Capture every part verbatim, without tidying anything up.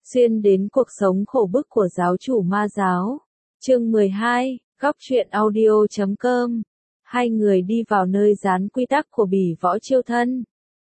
Xuyên đến cuộc sống khổ bức của giáo chủ ma giáo. Chương mười hai, góc truyện audio chấm com. Hai người đi vào nơi dán quy tắc của bỉ võ chiêu thân.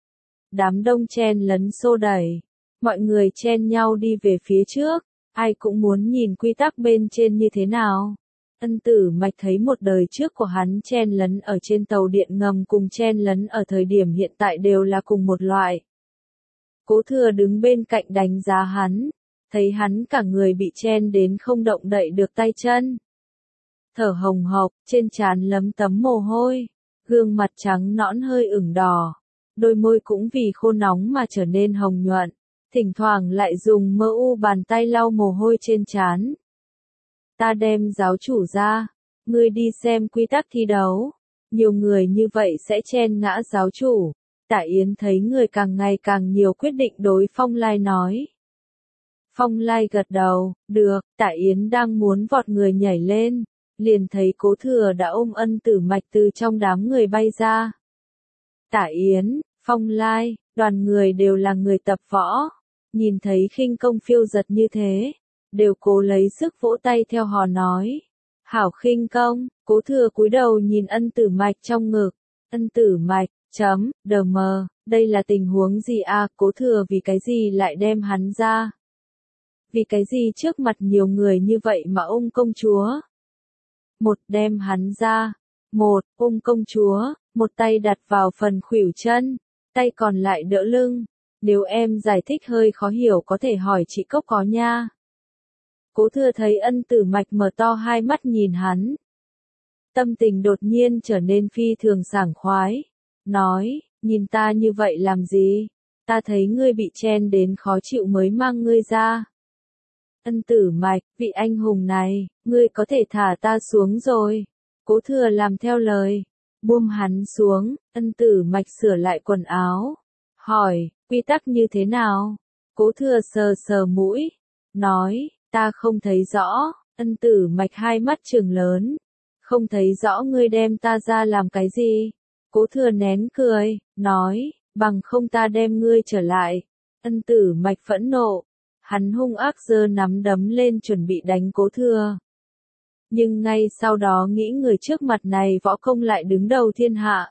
Đám đông chen lấn xô đẩy. Mọi người chen nhau đi về phía trước. Ai cũng muốn nhìn quy tắc bên trên như thế nào. Ân Tử Mạch thấy một đời trước của hắn chen lấn ở trên tàu điện ngầm cùng chen lấn ở thời điểm hiện tại đều là cùng một loại. Cố Thừa đứng bên cạnh đánh giá hắn, thấy hắn cả người bị chen đến không động đậy được tay chân. Thở hồng hộc, trên trán lấm tấm mồ hôi, gương mặt trắng nõn hơi ửng đỏ, đôi môi cũng vì khô nóng mà trở nên hồng nhuận, thỉnh thoảng lại dùng mơ u bàn tay lau mồ hôi trên trán. Ta đem giáo chủ ra, ngươi đi xem quy tắc thi đấu, nhiều người như vậy sẽ chen ngã giáo chủ. Tạ Yến thấy người càng ngày càng nhiều quyết định đối Phong Lai nói. Phong Lai gật đầu, được, Tạ Yến đang muốn vọt người nhảy lên, liền thấy Cố Thừa đã ôm Ân Tử Mạch từ trong đám người bay ra. Tạ Yến, Phong Lai, đoàn người đều là người tập võ, nhìn thấy khinh công phiêu giật như thế, đều cố lấy sức vỗ tay theo hò nói. Hảo khinh công, Cố Thừa cúi đầu nhìn Ân Tử Mạch trong ngực, Ân Tử Mạch. Chấm, đờ mờ, đây là tình huống gì à, Cố Thừa vì cái gì lại đem hắn ra? Vì cái gì trước mặt nhiều người như vậy mà ôm công chúa? Một đem hắn ra, một ôm công chúa, một tay đặt vào phần khuỷu chân, tay còn lại đỡ lưng. Nếu em giải thích hơi khó hiểu có thể hỏi chị Cốc có nha. Cố Thừa thấy Ân Tử Mạch mở to hai mắt nhìn hắn. Tâm tình đột nhiên trở nên phi thường sảng khoái. Nói, nhìn ta như vậy làm gì? Ta thấy ngươi bị chen đến khó chịu mới mang ngươi ra. Ân Tử Mạch, vị anh hùng này, ngươi có thể thả ta xuống rồi. Cố Thừa làm theo lời, buông hắn xuống, Ân Tử Mạch sửa lại quần áo. Hỏi, quy tắc như thế nào? Cố Thừa sờ sờ mũi, nói, ta không thấy rõ. Ân Tử Mạch hai mắt trừng lớn, không thấy rõ ngươi đem ta ra làm cái gì? Cố Thừa nén cười, nói, bằng không ta đem ngươi trở lại. Ân Tử Mạch phẫn nộ, hắn hung ác giơ nắm đấm lên chuẩn bị đánh Cố Thừa. Nhưng ngay sau đó nghĩ người trước mặt này võ công lại đứng đầu thiên hạ.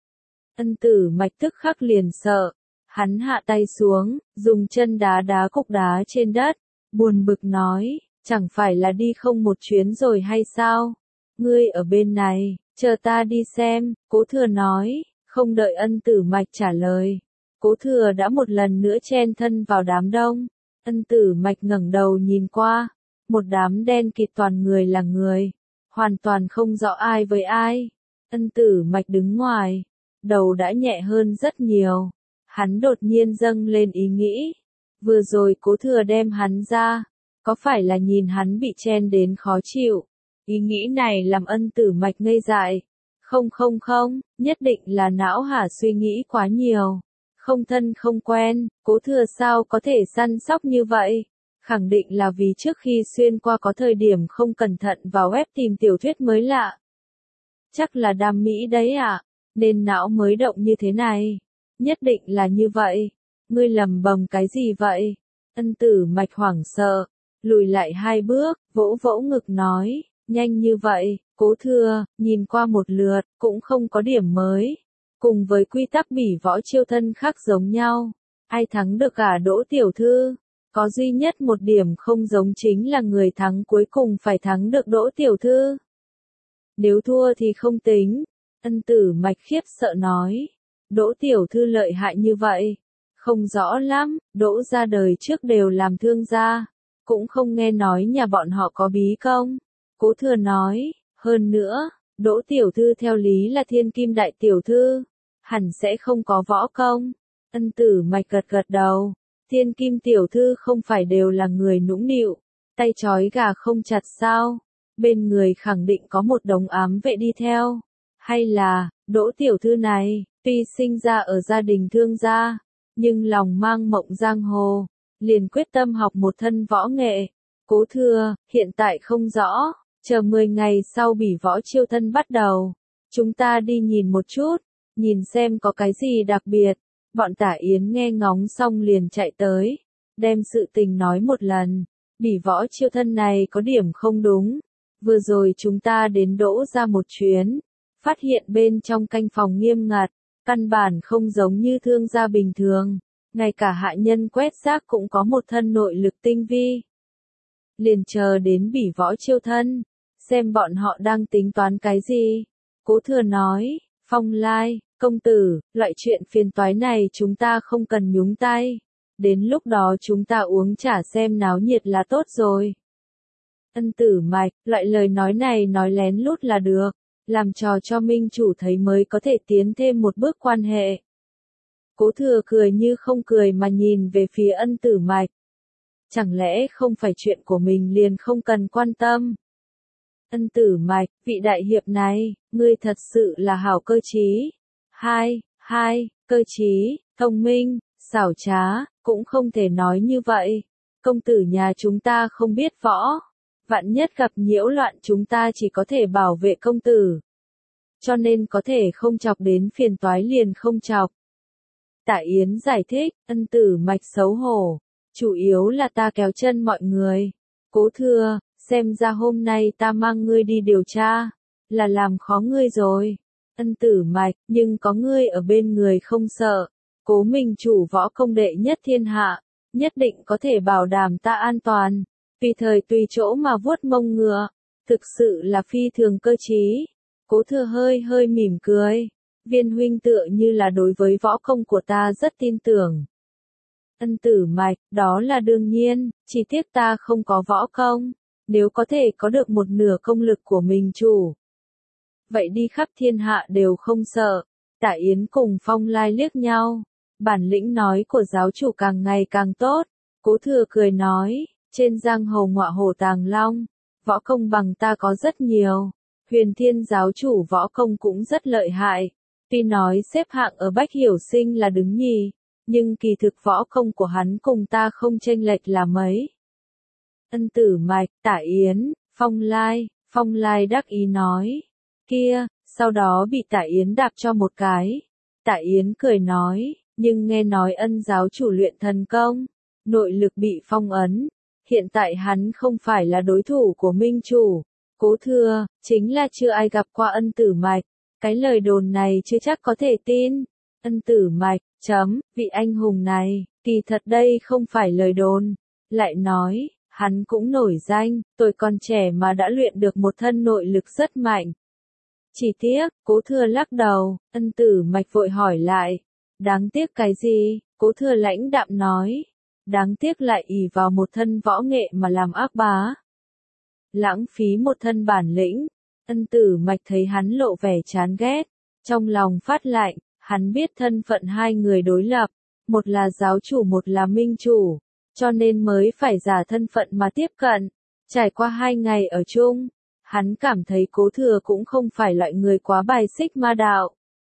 Ân Tử Mạch tức khắc liền sợ, hắn hạ tay xuống, dùng chân đá đá cục đá trên đất, buồn bực nói, chẳng phải là đi không một chuyến rồi hay sao? Ngươi ở bên này. Chờ ta đi xem, Cố Thừa nói, không đợi Ân Tử Mạch trả lời. Cố Thừa đã một lần nữa chen thân vào đám đông. Ân Tử Mạch ngẩng đầu nhìn qua, một đám đen kịt toàn người là người, hoàn toàn không rõ ai với ai. Ân Tử Mạch đứng ngoài, đầu đã nhẹ hơn rất nhiều. Hắn đột nhiên dâng lên ý nghĩ, vừa rồi Cố Thừa đem hắn ra, có phải là nhìn hắn bị chen đến khó chịu? Ý nghĩ này làm Ân Tử Mạch ngây dại. Không không không, nhất định là não hả suy nghĩ quá nhiều. Không thân không quen, Cố Thừa sao có thể săn sóc như vậy? Khẳng định là vì trước khi xuyên qua có thời điểm không cẩn thận vào web tìm tiểu thuyết mới lạ. Chắc là đam mỹ đấy ạ, à? Nên não mới động như thế này. Nhất định là như vậy. Ngươi lầm bầm cái gì vậy? Ân Tử Mạch hoảng sợ, lùi lại hai bước, vỗ vỗ ngực nói. Nhanh như vậy, Cố Thừa, nhìn qua một lượt, cũng không có điểm mới. Cùng với quy tắc bỉ võ chiêu thân khác giống nhau. Ai thắng được cả Đỗ Tiểu Thư? Có duy nhất một điểm không giống chính là người thắng cuối cùng phải thắng được Đỗ Tiểu Thư. Nếu thua thì không tính. Ân Tử Mạch khiếp sợ nói. Đỗ Tiểu Thư lợi hại như vậy. Không rõ lắm, Đỗ ra đời trước đều làm thương gia. Cũng không nghe nói nhà bọn họ có bí công. Cố Thừa nói, hơn nữa, Đỗ Tiểu Thư theo lý là thiên kim đại tiểu thư, hẳn sẽ không có võ công. Ân Tử Mạch gật gật đầu, thiên kim tiểu thư không phải đều là người nũng nịu, tay trói gà không chặt sao, bên người khẳng định có một đống ám vệ đi theo. Hay là, Đỗ Tiểu Thư này, tuy sinh ra ở gia đình thương gia, nhưng lòng mang mộng giang hồ, liền quyết tâm học một thân võ nghệ. Cố Thừa, hiện tại không rõ. Chờ mười ngày sau bỉ võ chiêu thân bắt đầu, chúng ta đi nhìn một chút, nhìn xem có cái gì đặc biệt. Bọn Tả Yến nghe ngóng xong liền chạy tới, đem sự tình nói một lần. Bỉ võ chiêu thân này có điểm không đúng. Vừa rồi chúng ta đến đỗ ra một chuyến, phát hiện bên trong canh phòng nghiêm ngặt, căn bản không giống như thương gia bình thường, ngay cả hạ nhân quét rác cũng có một thân nội lực tinh vi. Liền chờ đến bỉ võ chiêu thân, xem bọn họ đang tính toán cái gì. Cố Thừa nói, Phong Lai, công tử, loại chuyện phiền toái này chúng ta không cần nhúng tay. Đến lúc đó chúng ta uống trà xem náo nhiệt là tốt rồi. Ân Tử Mạch, loại lời nói này nói lén lút là được, làm trò cho minh chủ thấy mới có thể tiến thêm một bước quan hệ. Cố Thừa cười như không cười mà nhìn về phía Ân Tử Mạch. Chẳng lẽ không phải chuyện của mình liền không cần quan tâm? Ân Tử Mạch, vị đại hiệp này, ngươi thật sự là hảo cơ trí. Hai, hai, cơ trí, thông minh, xảo trá, cũng không thể nói như vậy. Công tử nhà chúng ta không biết võ. Vạn nhất gặp nhiễu loạn chúng ta chỉ có thể bảo vệ công tử. Cho nên có thể không chọc đến phiền toái liền không chọc. Tạ Yến giải thích, Ân Tử Mạch xấu hổ. Chủ yếu là ta kéo chân mọi người. Cố Thừa, xem ra hôm nay ta mang ngươi đi điều tra, là làm khó ngươi rồi. Ân Tử Mạch, nhưng có ngươi ở bên người không sợ. Cố minh chủ võ công đệ nhất thiên hạ, nhất định có thể bảo đảm ta an toàn. Vì thời tùy chỗ mà vuốt mông ngựa, thực sự là phi thường cơ trí. Cố Thừa hơi hơi mỉm cười. Viên huynh tựa như là đối với võ công của ta rất tin tưởng. Ân Tử Mạch, đó là đương nhiên, chỉ tiếc ta không có võ công. Nếu có thể có được một nửa công lực của mình chủ, vậy đi khắp thiên hạ đều không sợ. Tạ Yến cùng Phong Lai liếc nhau. Bản lĩnh nói của giáo chủ càng ngày càng tốt. Cố Thừa cười nói, trên giang hồ ngọa hổ tàng long, võ công bằng ta có rất nhiều. Huyền Thiên giáo chủ võ công cũng rất lợi hại. Tuy nói xếp hạng ở Bách Hiểu Sinh là đứng nhì, nhưng kỳ thực võ công của hắn cùng ta không chênh lệch là mấy. Ân Tử Mạch, Tạ Yến, Phong Lai, Phong Lai đắc ý nói. Kia, sau đó bị Tạ Yến đạp cho một cái. Tạ Yến cười nói, nhưng nghe nói Ân giáo chủ luyện thần công, nội lực bị phong ấn. Hiện tại hắn không phải là đối thủ của minh chủ. Cố Thừa, chính là chưa ai gặp qua Ân Tử Mạch. Cái lời đồn này chưa chắc có thể tin. Ân Tử Mạch, chấm, vị anh hùng này, kỳ thật đây không phải lời đồn. Lại nói, hắn cũng nổi danh, tuổi còn trẻ mà đã luyện được một thân nội lực rất mạnh. Chỉ tiếc, Cố Thừa lắc đầu, Ân Tử Mạch vội hỏi lại. Đáng tiếc cái gì? Cố Thừa lãnh đạm nói. Đáng tiếc lại ỷ vào một thân võ nghệ mà làm ác bá. Lãng phí một thân bản lĩnh. Ân Tử Mạch thấy hắn lộ vẻ chán ghét. Trong lòng phát lạnh, hắn biết thân phận hai người đối lập. Một là giáo chủ một là minh chủ. Cho nên mới phải giả thân phận mà tiếp cận. Trải qua hai ngày ở chung, hắn cảm thấy Cố Thừa cũng không phải loại người quá bài xích ma đạo.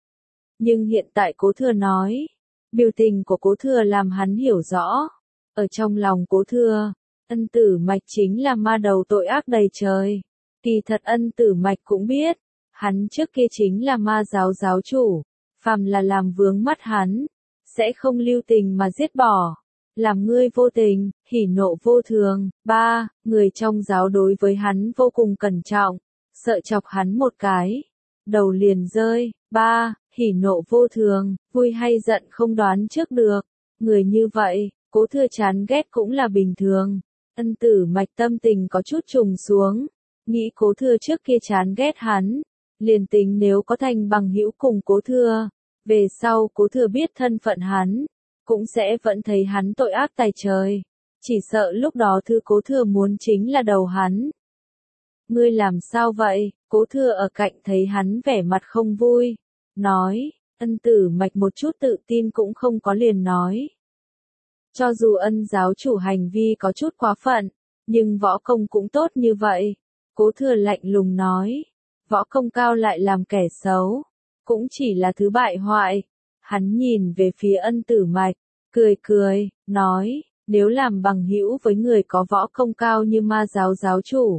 Nhưng hiện tại Cố Thừa nói, biểu tình của Cố Thừa làm hắn hiểu rõ. Ở trong lòng Cố Thừa, Ân Tử Mạch chính là ma đầu tội ác đầy trời. Kỳ thật Ân Tử Mạch cũng biết, hắn trước kia chính là ma giáo giáo chủ. Phàm là làm vướng mắt hắn, sẽ không lưu tình mà giết bỏ. Làm ngươi vô tình, hỉ nộ vô thường. Ba, người trong giáo đối với hắn vô cùng cẩn trọng, sợ chọc hắn một cái, đầu liền rơi. Ba, hỉ nộ vô thường, vui hay giận không đoán trước được. Người như vậy, Cố Thừa chán ghét cũng là bình thường. Ân Tử Mạch tâm tình có chút trùng xuống, nghĩ Cố Thừa trước kia chán ghét hắn, liền tính nếu có thành bằng hữu cùng Cố Thừa, về sau Cố Thừa biết thân phận hắn, cũng sẽ vẫn thấy hắn tội ác tày trời. Chỉ sợ lúc đó thứ Cố Thừa muốn chính là đầu hắn. Ngươi làm sao vậy? Cố Thừa ở cạnh thấy hắn vẻ mặt không vui, nói, Ân Tử Mạch một chút tự tin cũng không có liền nói. Cho dù Ân giáo chủ hành vi có chút quá phận, nhưng võ công cũng tốt như vậy. Cố Thừa lạnh lùng nói, võ công cao lại làm kẻ xấu, cũng chỉ là thứ bại hoại. Hắn nhìn về phía Ân Tử Mạch, cười cười, nói, nếu làm bằng hữu với người có võ công cao như ma giáo giáo chủ,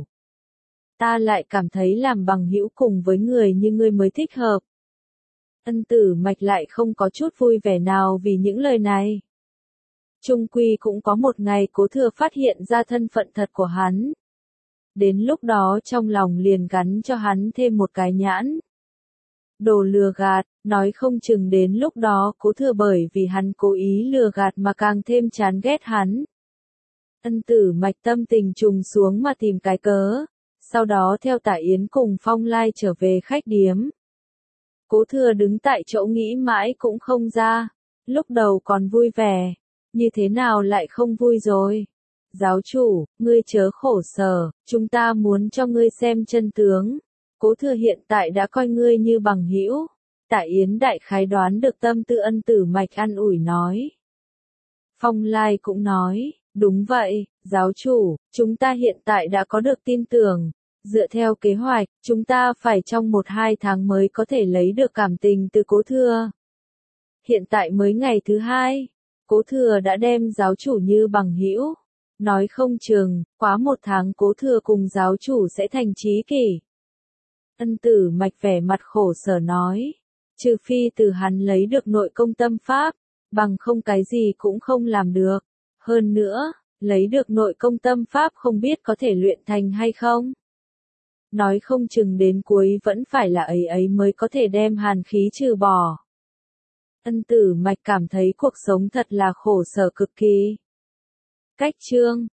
ta lại cảm thấy làm bằng hữu cùng với người như ngươi mới thích hợp. Ân Tử Mạch lại không có chút vui vẻ nào vì những lời này. chung quy cũng có một ngày Cố Thừa phát hiện ra thân phận thật của hắn. Đến lúc đó trong lòng liền gắn cho hắn thêm một cái nhãn. Đồ lừa gạt, nói không chừng đến lúc đó Cố Thừa bởi vì hắn cố ý lừa gạt mà càng thêm chán ghét hắn. Ân Tử Mạch tâm tình trùng xuống mà tìm cái cớ, sau đó theo Tả Yến cùng Phong Lai trở về khách điếm. Cố Thừa đứng tại chỗ nghĩ mãi cũng không ra, lúc đầu còn vui vẻ, như thế nào lại không vui rồi. Giáo chủ, ngươi chớ khổ sở, chúng ta muốn cho ngươi xem chân tướng. Cố Thừa hiện tại đã coi ngươi như bằng hữu. Tả Yến đại khái đoán được tâm tư Ân Tử Mạch an ủi nói. Phong Lai cũng nói, đúng vậy, giáo chủ, chúng ta hiện tại đã có được tin tưởng. Dựa theo kế hoạch, chúng ta phải trong một hai tháng mới có thể lấy được cảm tình từ Cố Thừa. Hiện tại mới ngày thứ hai, Cố Thừa đã đem giáo chủ như bằng hữu. Nói không chừng, quá một tháng Cố Thừa cùng giáo chủ sẽ thành trí kỷ. Ân Tử Mạch vẻ mặt khổ sở nói, trừ phi từ hắn lấy được nội công tâm pháp, bằng không cái gì cũng không làm được. Hơn nữa, lấy được nội công tâm pháp không biết có thể luyện thành hay không. Nói không chừng đến cuối vẫn phải là ấy ấy mới có thể đem hàn khí trừ bỏ. Ân Tử Mạch cảm thấy cuộc sống thật là khổ sở cực kỳ. Cách chương